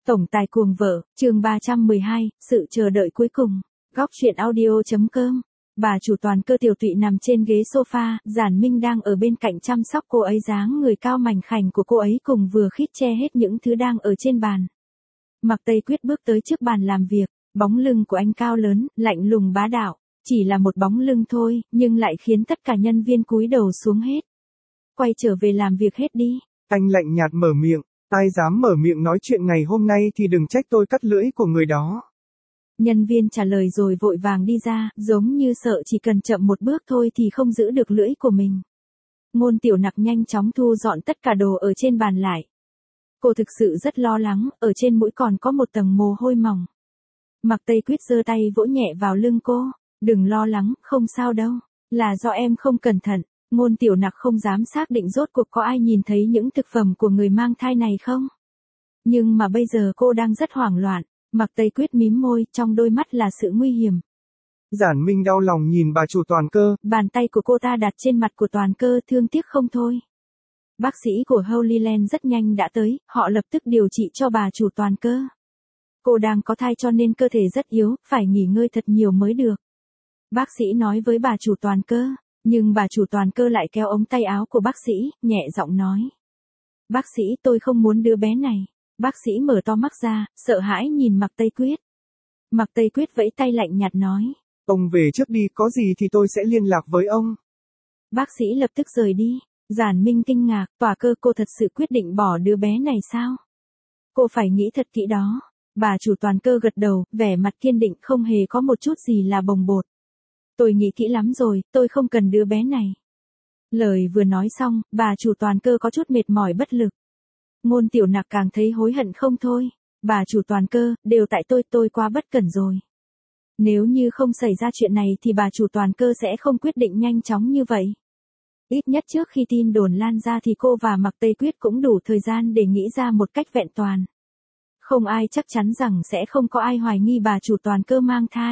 Tổng tài cuồng vợ, chương 312, sự chờ đợi cuối cùng. Góc truyện audio.com. Bà chủ Toàn Cơ tiểu tụy nằm trên ghế sofa, Giản Minh đang ở bên cạnh chăm sóc cô ấy, dáng người cao mảnh khảnh của cô ấy cùng vừa khít che hết những thứ đang ở trên bàn. Mạc Tây Quyết bước tới trước bàn làm việc, bóng lưng của anh cao lớn, lạnh lùng bá đạo, chỉ là một bóng lưng thôi, nhưng lại khiến tất cả nhân viên cúi đầu xuống hết. Quay trở về làm việc hết đi. Anh lạnh nhạt mở miệng, ai dám mở miệng nói chuyện ngày hôm nay thì đừng trách tôi cắt lưỡi của người đó. Nhân viên trả lời rồi vội vàng đi ra, giống như sợ chỉ cần chậm một bước thôi thì không giữ được lưỡi của mình. Ngôn Tiểu Nặc nhanh chóng thu dọn tất cả đồ ở trên bàn lại. Cô thực sự rất lo lắng, ở trên mũi còn có một tầng mồ hôi mỏng. Mạc Tây Quyết giơ tay vỗ nhẹ vào lưng cô, đừng lo lắng, không sao đâu, là do em không cẩn thận. Ngôn Tiểu Nặc không dám xác định rốt cuộc có ai nhìn thấy những thực phẩm của người mang thai này không. Nhưng mà bây giờ cô đang rất hoảng loạn. Mạc Tây Quyết mím môi, trong đôi mắt là sự nguy hiểm. Giản Minh đau lòng nhìn bà chủ Toàn Cơ. Bàn tay của cô ta đặt trên mặt của Toàn Cơ, thương tiếc không thôi. Bác sĩ của Holy Land rất nhanh đã tới, họ lập tức điều trị cho bà chủ Toàn Cơ. Cô đang có thai cho nên cơ thể rất yếu, phải nghỉ ngơi thật nhiều mới được. Bác sĩ nói với bà chủ Toàn Cơ, nhưng bà chủ Toàn Cơ lại kéo ống tay áo của bác sĩ, nhẹ giọng nói. Bác sĩ, tôi không muốn đứa bé này. Bác sĩ mở to mắt ra, sợ hãi nhìn Mạc Tây Quyết. Mạc Tây Quyết vẫy tay lạnh nhạt nói. Ông về trước đi, có gì thì tôi sẽ liên lạc với ông. Bác sĩ lập tức rời đi. Giản Minh kinh ngạc, Tòa Cơ, cô thật sự quyết định bỏ đứa bé này sao? Cô phải nghĩ thật kỹ đó. Bà chủ Toàn Cơ gật đầu, vẻ mặt kiên định, không hề có một chút gì là bồng bột. Tôi nghĩ kỹ lắm rồi, tôi không cần đứa bé này. Lời vừa nói xong, bà chủ Toàn Cơ có chút mệt mỏi bất lực. Ngôn Tiểu Nặc càng thấy hối hận không thôi. Bà chủ Toàn Cơ, đều tại tôi quá bất cẩn rồi. Nếu như không xảy ra chuyện này thì bà chủ Toàn Cơ sẽ không quyết định nhanh chóng như vậy. Ít nhất trước khi tin đồn lan ra thì cô và Mạc Tây Quyết cũng đủ thời gian để nghĩ ra một cách vẹn toàn. Không ai chắc chắn rằng sẽ không có ai hoài nghi bà chủ Toàn Cơ mang thai.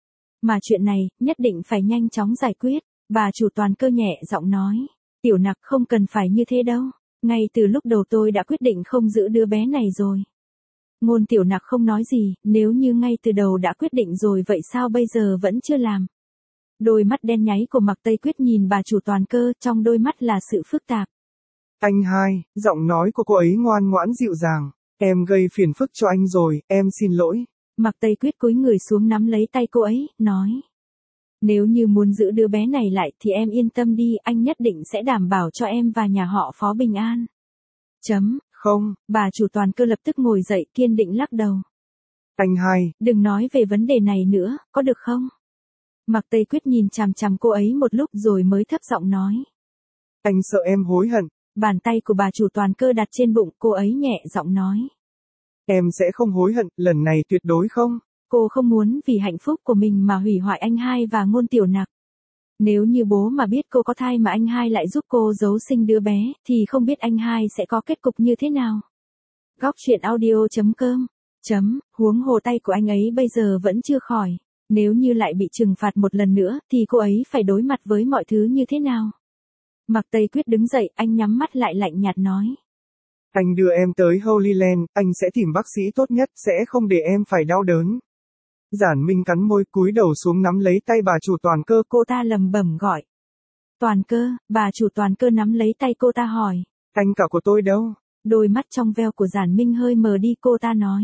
Mà chuyện này, nhất định phải nhanh chóng giải quyết. Bà chủ Toàn Cơ nhẹ giọng nói. Tiểu Nặc, không cần phải như thế đâu. Ngay từ lúc đầu tôi đã quyết định không giữ đứa bé này rồi. Ngôn Tiểu Nặc không nói gì, nếu như ngay từ đầu đã quyết định rồi vậy sao bây giờ vẫn chưa làm. Đôi mắt đen nháy của Mạc Tây Quyết nhìn bà chủ Toàn Cơ, trong đôi mắt là sự phức tạp. Anh hai, giọng nói của cô ấy ngoan ngoãn dịu dàng. Em gây phiền phức cho anh rồi, em xin lỗi. Mạc Tây Quyết cúi người xuống nắm lấy tay cô ấy, nói. Nếu như muốn giữ đứa bé này lại thì em yên tâm đi, anh nhất định sẽ đảm bảo cho em và nhà họ Phó bình an. Không. Bà chủ Toàn Cơ lập tức ngồi dậy kiên định lắc đầu. Anh hai. Đừng nói về vấn đề này nữa, có được không? Mạc Tây Quyết nhìn chằm chằm cô ấy một lúc rồi mới thấp giọng nói. Anh sợ em hối hận. Bàn tay của bà chủ Toàn Cơ đặt trên bụng, cô ấy nhẹ giọng nói. Em sẽ không hối hận, lần này tuyệt đối không. Cô không muốn vì hạnh phúc của mình mà hủy hoại anh hai và Ngôn Tiểu Nặc. Nếu như bố mà biết cô có thai mà anh hai lại giúp cô giấu sinh đứa bé, thì không biết anh hai sẽ có kết cục như thế nào. Góc truyện audio.com. Huống hồ tay của anh ấy bây giờ vẫn chưa khỏi. Nếu như lại bị trừng phạt một lần nữa, thì cô ấy phải đối mặt với mọi thứ như thế nào? Mạc Tây Quyết đứng dậy, anh nhắm mắt lại lạnh nhạt nói. Anh đưa em tới Holy Land, anh sẽ tìm bác sĩ tốt nhất, sẽ không để em phải đau đớn. Giản Minh cắn môi cúi đầu xuống nắm lấy tay bà chủ Toàn Cơ. Cô ta lầm bẩm gọi. Toàn Cơ, bà chủ Toàn Cơ nắm lấy tay cô ta hỏi. Anh cả của tôi đâu? Đôi mắt trong veo của Giản Minh hơi mờ đi, cô ta nói.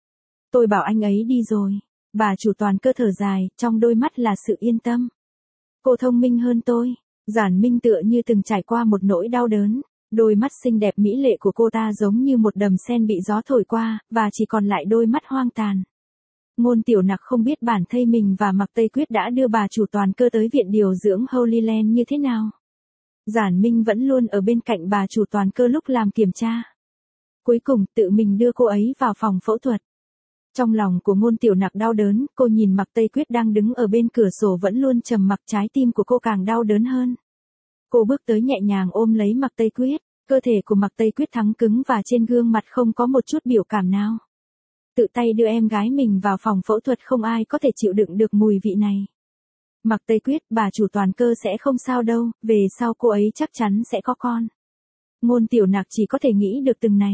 Tôi bảo anh ấy đi rồi. Bà chủ Toàn Cơ thở dài, trong đôi mắt là sự yên tâm. Cô thông minh hơn tôi. Giản Minh tựa như từng trải qua một nỗi đau đớn. Đôi mắt xinh đẹp mỹ lệ của cô ta giống như một đầm sen bị gió thổi qua, và chỉ còn lại đôi mắt hoang tàn. Ngôn Tiểu Nặc không biết bản thân mình và Mạc Tây Quyết đã đưa bà chủ Toàn Cơ tới viện điều dưỡng Holy Land như thế nào. Giản Minh vẫn luôn ở bên cạnh bà chủ Toàn Cơ lúc làm kiểm tra. Cuối cùng tự mình đưa cô ấy vào phòng phẫu thuật. Trong lòng của Ngôn Tiểu Nặc đau đớn, cô nhìn Mạc Tây Quyết đang đứng ở bên cửa sổ vẫn luôn trầm mặc, trái tim của cô càng đau đớn hơn. Cô bước tới nhẹ nhàng ôm lấy Mạc Tây Quyết, cơ thể của Mạc Tây Quyết thắng cứng và trên gương mặt không có một chút biểu cảm nào. Tự tay đưa em gái mình vào phòng phẫu thuật, không ai có thể chịu đựng được mùi vị này. Mạc Tây Quyết, bà chủ Toàn Cơ sẽ không sao đâu, về sau cô ấy chắc chắn sẽ có con. Ngôn Tiểu Nặc chỉ có thể nghĩ được từng này.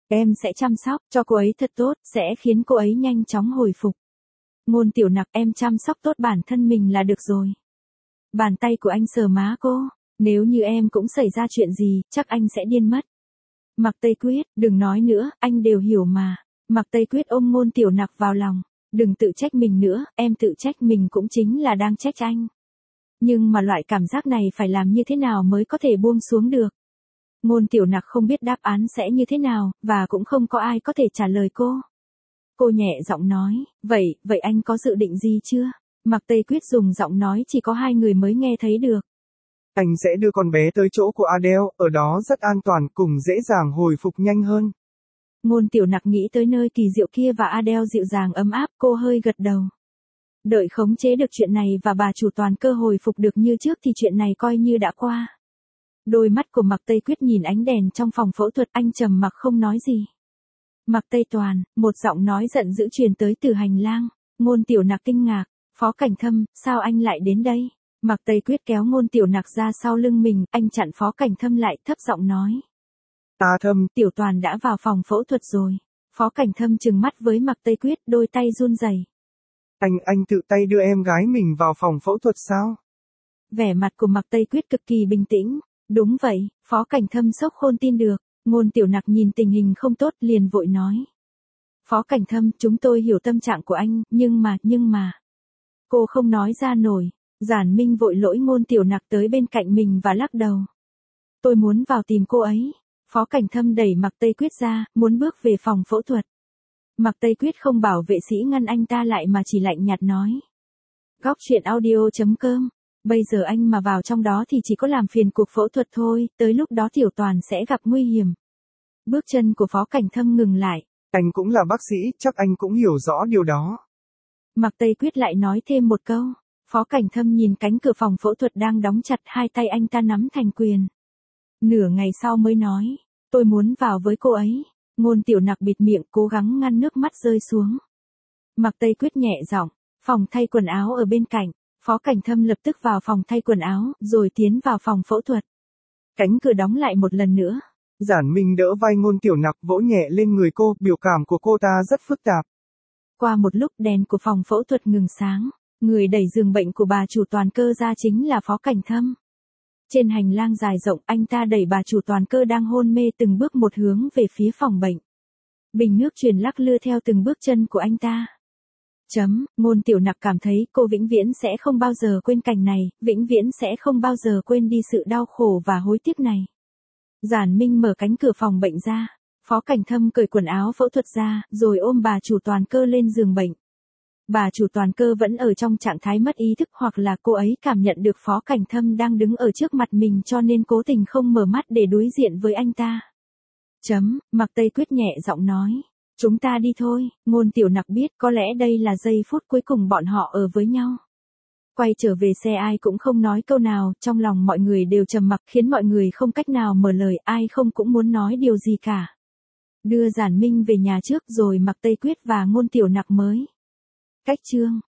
Em sẽ chăm sóc cho cô ấy thật tốt, sẽ khiến cô ấy nhanh chóng hồi phục. Ngôn Tiểu Nặc, em chăm sóc tốt bản thân mình là được rồi. Bàn tay của anh sờ má cô. Nếu như em cũng xảy ra chuyện gì, chắc anh sẽ điên mất. Mạc Tây Quyết, đừng nói nữa, anh đều hiểu mà. Mạc Tây Quyết ôm Ngôn Tiểu Nặc vào lòng. Đừng tự trách mình nữa, em tự trách mình cũng chính là đang trách anh. Nhưng mà loại cảm giác này phải làm như thế nào mới có thể buông xuống được. Ngôn Tiểu Nặc không biết đáp án sẽ như thế nào, và cũng không có ai có thể trả lời cô. Cô nhẹ giọng nói, vậy anh có dự định gì chưa? Mạc Tây Quyết dùng giọng nói chỉ có hai người mới nghe thấy được. Anh sẽ đưa con bé tới chỗ của Adele, ở đó rất an toàn, cùng dễ dàng hồi phục nhanh hơn. Ngôn Tiểu Nặc nghĩ tới nơi kỳ diệu kia và Adele dịu dàng ấm áp, cô hơi gật đầu. Đợi khống chế được chuyện này và bà chủ toàn cơ hồi phục được như trước thì chuyện này coi như đã qua. Đôi mắt của Mạc Tây Quyết nhìn ánh đèn trong phòng phẫu thuật, anh trầm mặc không nói gì. Mạc Tây Toàn, một giọng nói giận dữ truyền tới từ hành lang. Ngôn Tiểu Nặc kinh ngạc, Phó Cảnh Thâm, sao anh lại đến đây? Mạc Tây Quyết kéo Ngôn Tiểu Nặc ra sau lưng mình, anh chặn Phó Cảnh Thâm lại, thấp giọng nói. Thâm, Tiểu Toàn đã vào phòng phẫu thuật rồi. Phó Cảnh Thâm trừng mắt với Mạc Tây Quyết, đôi tay run rẩy. Anh tự tay đưa em gái mình vào phòng phẫu thuật sao? Vẻ mặt của Mạc Tây Quyết cực kỳ bình tĩnh. Đúng vậy, Phó Cảnh Thâm sốc khôn tin được. Ngôn Tiểu Nặc nhìn tình hình không tốt liền vội nói. Phó Cảnh Thâm, chúng tôi hiểu tâm trạng của anh, nhưng mà. Cô không nói ra nổi. Giản Minh vội lỗi Ngôn Tiểu Nặc tới bên cạnh mình và lắc đầu. Tôi muốn vào tìm cô ấy. Phó Cảnh Thâm đẩy Mạc Tây Quyết ra, muốn bước về phòng phẫu thuật. Mạc Tây Quyết không bảo vệ sĩ ngăn anh ta lại mà chỉ lạnh nhạt nói. Góc truyện audio.com. Bây giờ anh mà vào trong đó thì chỉ có làm phiền cuộc phẫu thuật thôi, tới lúc đó Tiểu Toàn sẽ gặp nguy hiểm. Bước chân của Phó Cảnh Thâm ngừng lại. Anh cũng là bác sĩ, chắc anh cũng hiểu rõ điều đó. Mạc Tây Quyết lại nói thêm một câu. Phó Cảnh Thâm nhìn cánh cửa phòng phẫu thuật đang đóng chặt, hai tay anh ta nắm thành quyền. Nửa ngày sau mới nói, tôi muốn vào với cô ấy. Ngôn Tiểu Nặc bịt miệng cố gắng ngăn nước mắt rơi xuống. Mạc Tây Quyết nhẹ giọng, phòng thay quần áo ở bên cạnh. Phó Cảnh Thâm lập tức vào phòng thay quần áo, rồi tiến vào phòng phẫu thuật. Cánh cửa đóng lại một lần nữa. Giản Minh đỡ vai Ngôn Tiểu Nặc vỗ nhẹ lên người cô, biểu cảm của cô ta rất phức tạp. Qua một lúc đèn của phòng phẫu thuật ngừng sáng, người đẩy giường bệnh của bà chủ toàn cơ ra chính là Phó Cảnh Thâm. Trên hành lang dài rộng, anh ta đẩy bà chủ toàn cơ đang hôn mê từng bước một hướng về phía phòng bệnh. Bình nước truyền lắc lư theo từng bước chân của anh ta. Ngôn Tiểu Nặc cảm thấy cô vĩnh viễn sẽ không bao giờ quên cảnh này, vĩnh viễn sẽ không bao giờ quên đi sự đau khổ và hối tiếc này. Giản Minh mở cánh cửa phòng bệnh ra. Phó Cảnh Thâm cởi quần áo phẫu thuật ra, rồi ôm bà chủ toàn cơ lên giường bệnh. Bà chủ toàn cơ vẫn ở trong trạng thái mất ý thức, hoặc là cô ấy cảm nhận được Phó Cảnh Thâm đang đứng ở trước mặt mình cho nên cố tình không mở mắt để đối diện với anh ta. Mạc Tây Quyết nhẹ giọng nói. Chúng ta đi thôi. Ngôn Tiểu Nặc biết có lẽ đây là giây phút cuối cùng bọn họ ở với nhau. Quay trở về xe ai cũng không nói câu nào, trong lòng mọi người đều trầm mặc khiến mọi người không cách nào mở lời, ai không cũng muốn nói điều gì cả. Đưa Giản Minh về nhà trước rồi Mạc Tây Quyết và Ngôn Tiểu Nặc mới cách chương.